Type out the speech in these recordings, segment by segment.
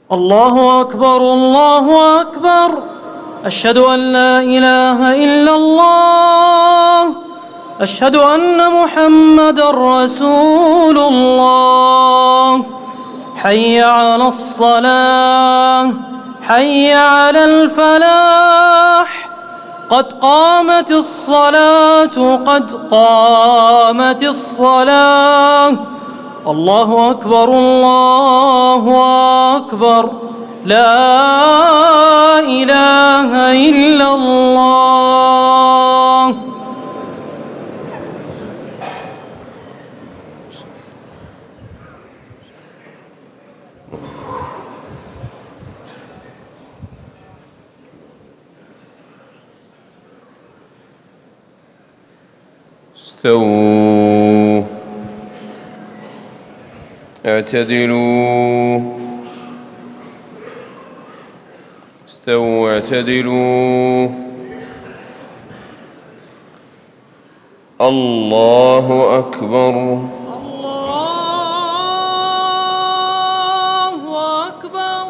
الله أكبر الله أكبر. أشهد أن لا إله إلا الله. أشهد أن محمدًا رسول الله. حي على الصلاة، حي على الفلاح، قد قامت الصلاة، قد قامت الصلاة. الله أكبر الله أكبر. لا إله إلا الله. استووا، اعتدلوا، استووا اعتدلوا. الله أكبر. الله أكبر.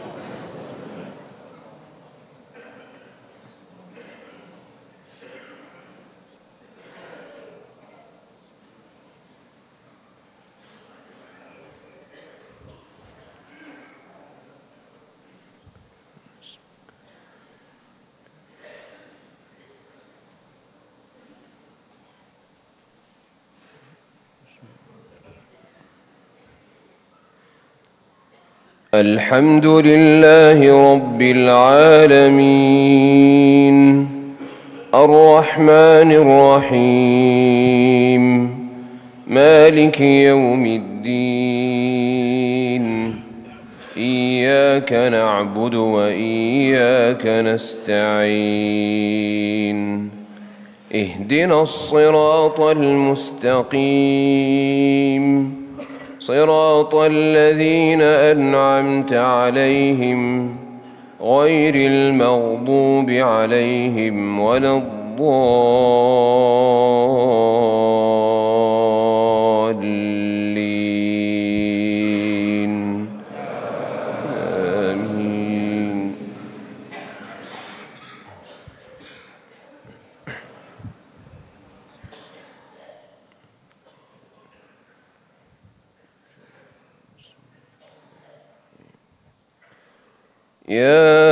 الحمد لله رب العالمين، الرحمن الرحيم، مالك يوم الدين. إياك نعبد وإياك نستعين. اهدنا الصراط المستقيم، صراط الذين أنعمت عليهم غير المغضوب عليهم ولا الضالين. آمين. يا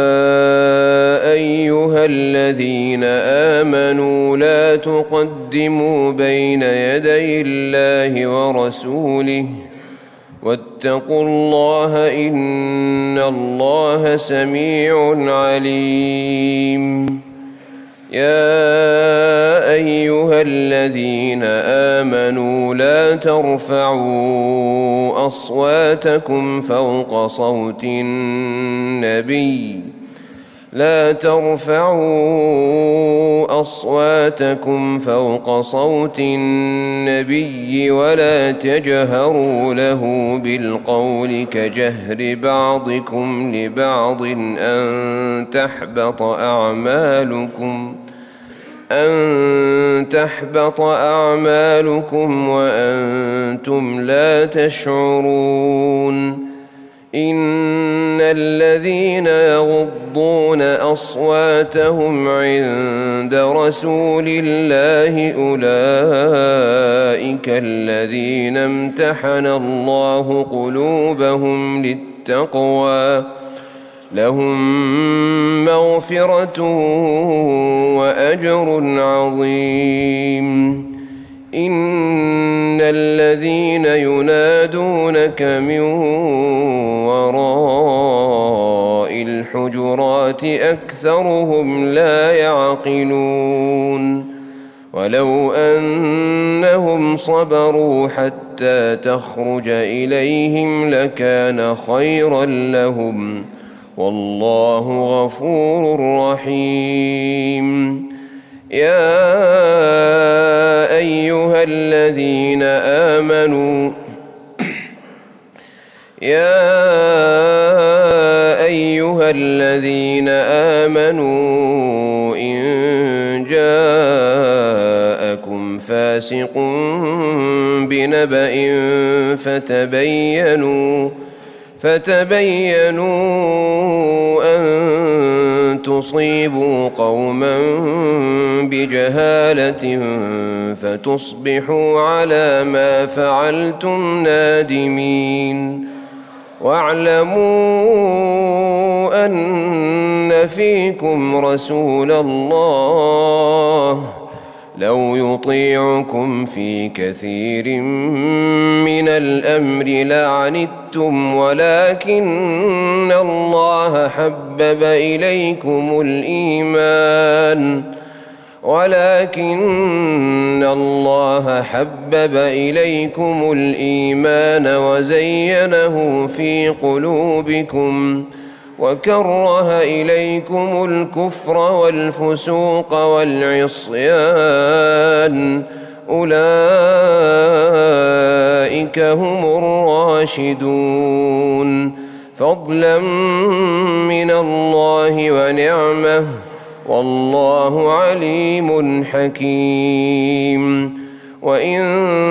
أيها الذين آمنوا لا تقدموا بين يدي الله ورسوله واتقوا الله إن الله سميع عليم. يا أيها الذين آمنوا لا ترفعوا أصواتكم فوق صوت النبي ولا تجهروا له بالقول كجهر بعضكم لبعض أن تحبط أعمالكم وأنتم لا تشعرون. إن الذين يغضون أصواتهم عند رسول الله أولئك الذين امتحن الله قلوبهم للتقوى، لهم مغفرة وأجر عظيم. إن الذين ينادونك من وراء الحجرات أكثرهم لا يعقلون. ولو أنهم صبروا حتى تخرج إليهم لكان خيرا لهم، والله غفور رحيم. يا أيها الذين آمنوا إن جاءكم فاسق بنبأ فتبينوا أن تصيبوا قوما بجهالة فتصبحوا على ما فعلتم نادمين. واعلموا أن فيكم رسول الله لو يطيعكم في كثير من الأمر لعنتم ولكن الله حبب إليكم الإيمان وزينه في قلوبكم وكره إليكم الكفر والفسوق والعصيان أولئك هم الراشدون فضلا من الله ونعمه والله عليم حكيم. وإن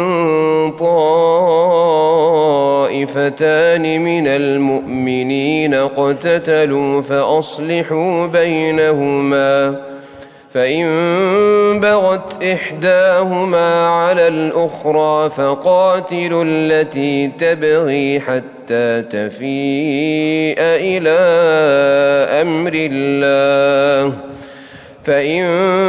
طائفتان من المؤمنين اقتتلوا فأصلحوا بينهما فإن بغت إحداهما على الأخرى فقاتلوا التي تبغي حتى تفيء إلى أمر الله فإن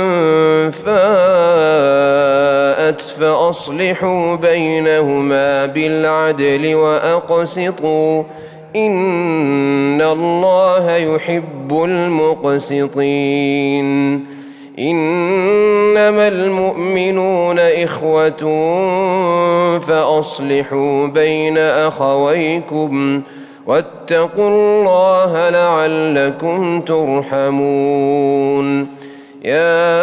فاءت فأصلحوا بينهما بالعدل وأقسطوا إن الله يحب المقسطين. إنما المؤمنون إخوة فأصلحوا بين أخويكم واتقوا الله لعلكم ترحمون. يا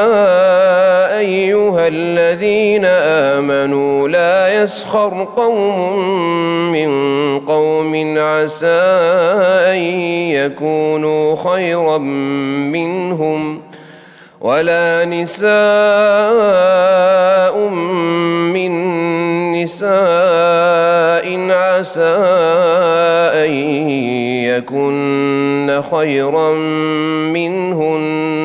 أيها الذين آمنوا لا يسخر قوم من قوم عسى أن يكونوا خيرا منهم ولا نساء من نساء عسى أن يكن خيرا منهن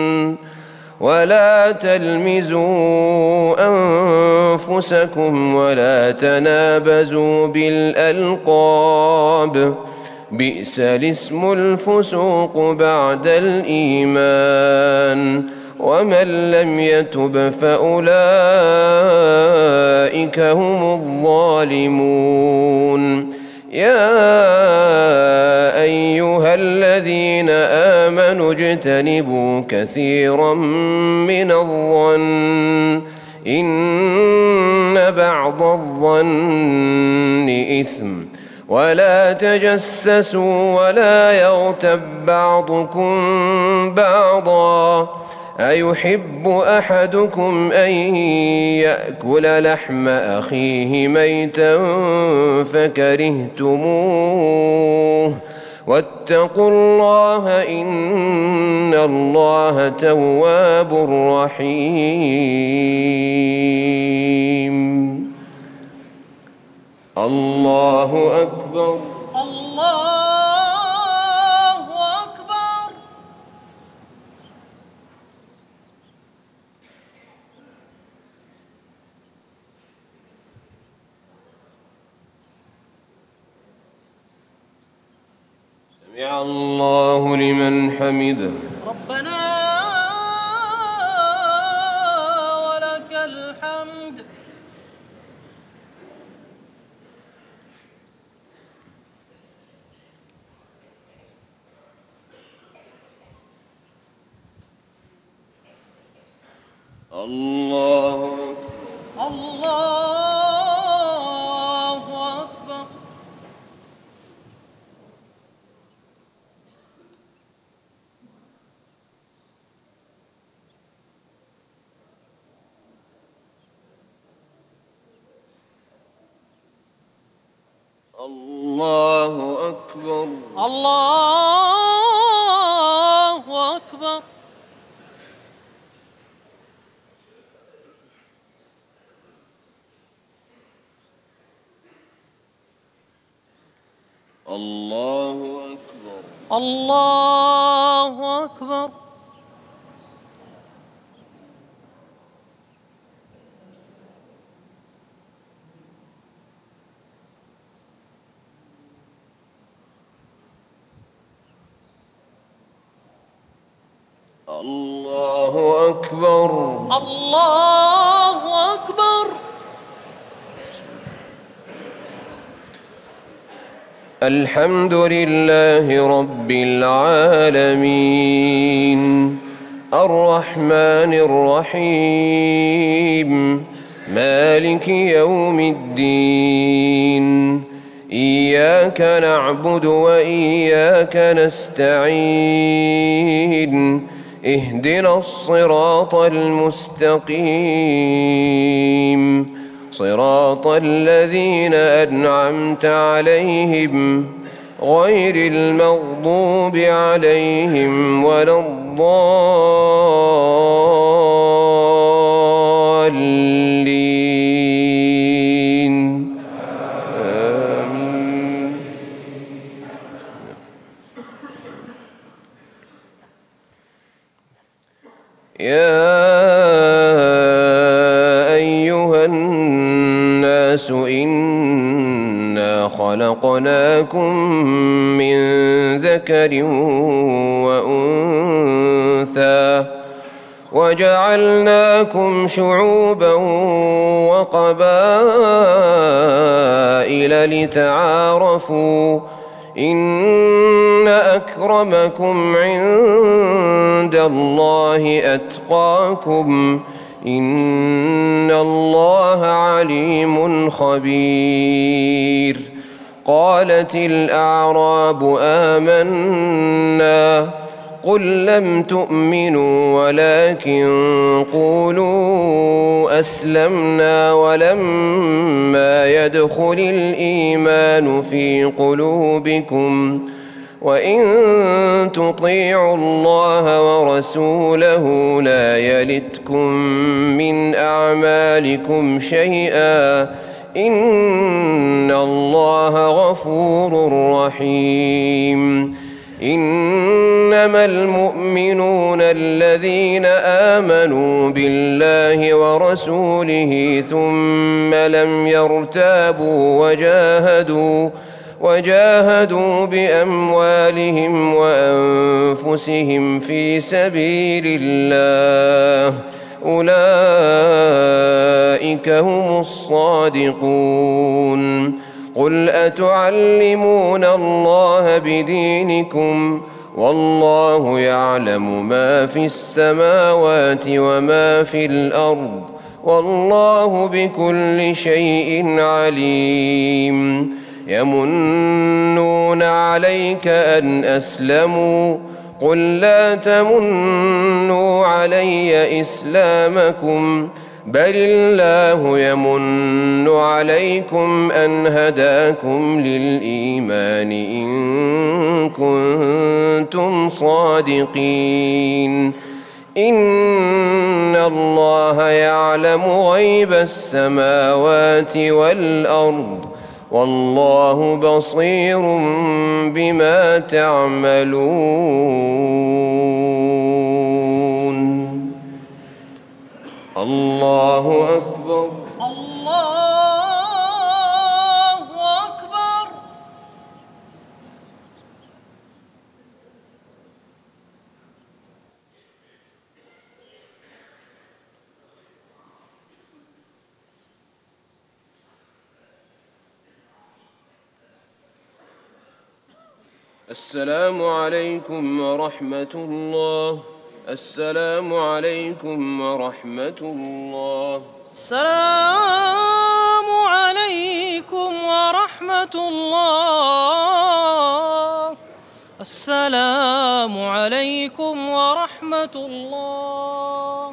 ولا تلمزوا أنفسكم ولا تنابزوا بالألقاب بئس الاسم الفسوق بعد الإيمان ومن لم يتب فأولئك هم الظالمون. يا أيها الذين آمنوا اجتنبوا كثيرا من الظن إن بعض الظن إثم ولا تجسسوا ولا يغتب بعضكم بعضا أيحب أحدكم أن يأكل لحم أخيه ميتا فكرهتموه واتقوا الله إن الله تواب رحيم. الله أكبر. الله أكبر. سمع الله لمن حمده. ربنا ولك الحمد. الله أكبر. الله أكبر. الله أكبر. الله أكبر. الله أكبر. الله أكبر. الله أكبر. الله أكبر. الحمد لله رب العالمين الرحمن الرحيم مالك يوم الدين إياك نعبد وإياك نستعين اهدنا الصراط المستقيم صراط الذين أنعمت عليهم غير المغضوب عليهم ولا الضالين آمين. يا أيها الناس إنا خلقناكم من ذكر وأنثى وجعلناكم شعوبا وقبائل لتعارفوا إن أكرمكم عند الله أتقاكم إن الله عليم خبير. قالت الأعراب آمنا قل لم تؤمنوا ولكن قولوا أسلمنا ولما يدخل الإيمان في قلوبكم وإن تطيعوا الله ورسوله لا يلتكم من أعمالكم شيئا إن الله غفور رحيم. إنما المؤمنون الذين آمنوا بالله ورسوله ثم لم يرتابوا وجاهدوا بأموالهم وأنفسهم في سبيل الله أولئك هم الصادقون. قل أتعلمون الله بدينكم والله يعلم ما في السماوات وما في الأرض والله بكل شيء عليم. يمنون عليك أن أسلموا قل لا تمنوا علي إسلامكم بل الله يمن عليكم أن هداكم للإيمان إن كنتم صادقين. إن الله يعلم غيب السماوات والأرض والله بصير بما تعملون. الله أكبر. الله أكبر. السلام عليكم ورحمة الله. السلام عليكم ورحمة الله. السلام عليكم ورحمة الله. السلام عليكم ورحمة الله.